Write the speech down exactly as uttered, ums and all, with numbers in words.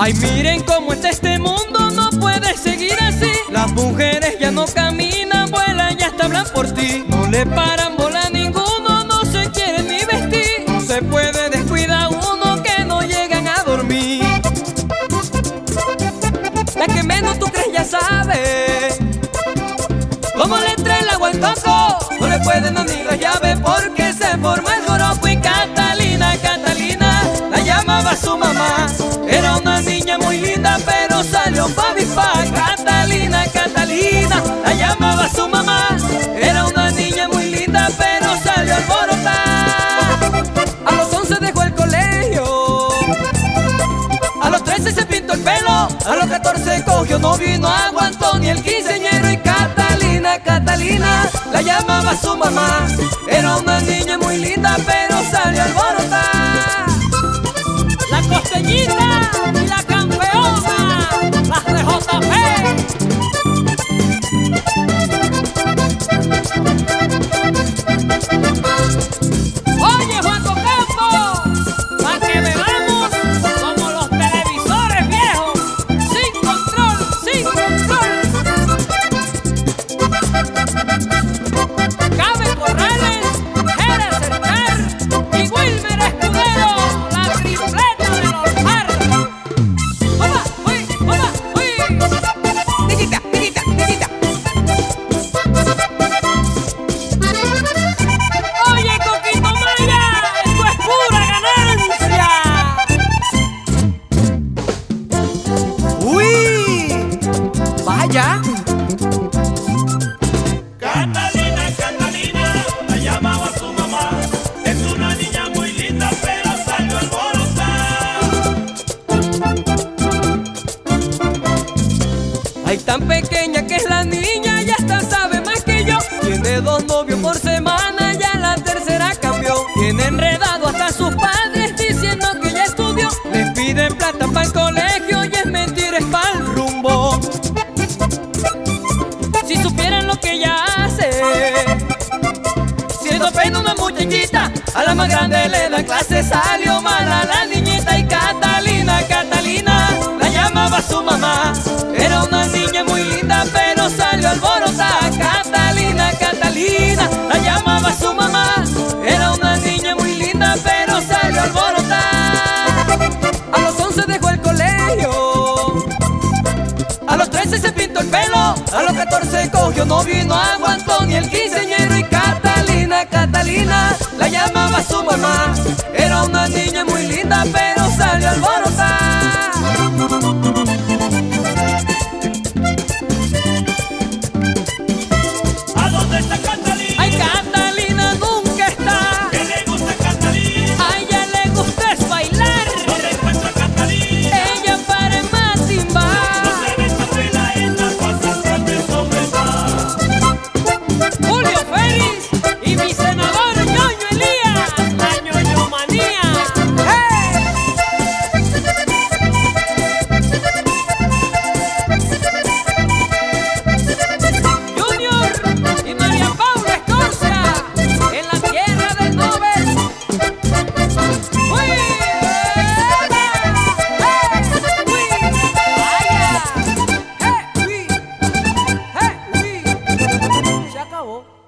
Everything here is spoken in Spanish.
Ay, miren cómo está este mundo, no puede seguir así. Las mujeres ya no caminan, vuelan y hasta hablan por ti. No le paran bola a ninguno, no se quieren ni vestir. No se puede descuidar uno que no llegan a dormir. La que menos tú crees ya sabe cómo le entra el agua al coco. No le pueden dar ni la llave porque se forma el joropo. Y Catalina, Catalina, la llamaba su mamá. Era una niña muy linda pero salió pa' avispar. Catalina, Catalina, la llamaba su mamá. Era una niña muy linda pero salió a alborotar. A los once dejó el colegio, a los trece se pintó el pelo, a los catorce cogió novio y no aguantó ni el quinceañero. Y Catalina, Catalina, la llamaba su mamá. Era una niña muy linda pero salió a alborotar. La costeñita y la campeona, las de J P. Oye, Juaco Campo, pa' que veamos como los televisores viejos, sin control, sin control. Cabe Corrales, Jera Cercar y Wilmer Escudero, la tripleta de los par. ¡Hola, uy, hola, uy! ¡Tiquita, tiquita, tiquita! Oye, Coquito Maya, esto es pura ganancia. ¡Uy! ¡Vaya! Catalina, Catalina, la llamaba su mamá. Es una niña muy linda, pero salió a alborotar. Ay, tan pequeña que es la niña, ya hasta sabe más que yo. Tiene dos novios por semana, ya la tercera cambió. Tiene enredado hasta sus padres diciendo que ya estudió. Les piden plata para el colegio y es mentira, es para el rumbo. Si supieran lo que ella hace, siendo apenas una muchachita, a la más grande le da clase. Salió mala la niñita. Y Catalina, Catalina, la llamaba su mamá. Era una niña muy linda pero salió a alborotar. Catalina, Catalina, la llamaba su mamá. Era una niña muy linda pero salió a alborotar. A los once dejó el colegio, a los trece se pintó el pelo, a los catorce cogió novio y no aguantó ni el quinceañero. Y Catalina, Catalina, la llamaba su mamá. Era una niña muy linda pero salió a alborotar. ¿A dónde está Catalina? Ay, Catalina nunca está. ¿Qué le gusta a Catalina? A ella le gusta es bailar. ¿Dónde encuentra a Catalina? Ella para en matimba. No se ve esta fila en la cosa grande sobre el mar. Julio Félix y mi senador Ñoño Elías, la ñoñomanía. ¡Hey! Junior y María Paula Escorcia en la tierra del Nobel. ¡Uy! ¡Eh! ¡Uy! ¡Vaya! ¡Eh! ¡Uy! ¡Eh! ¡Uy! Se acabó.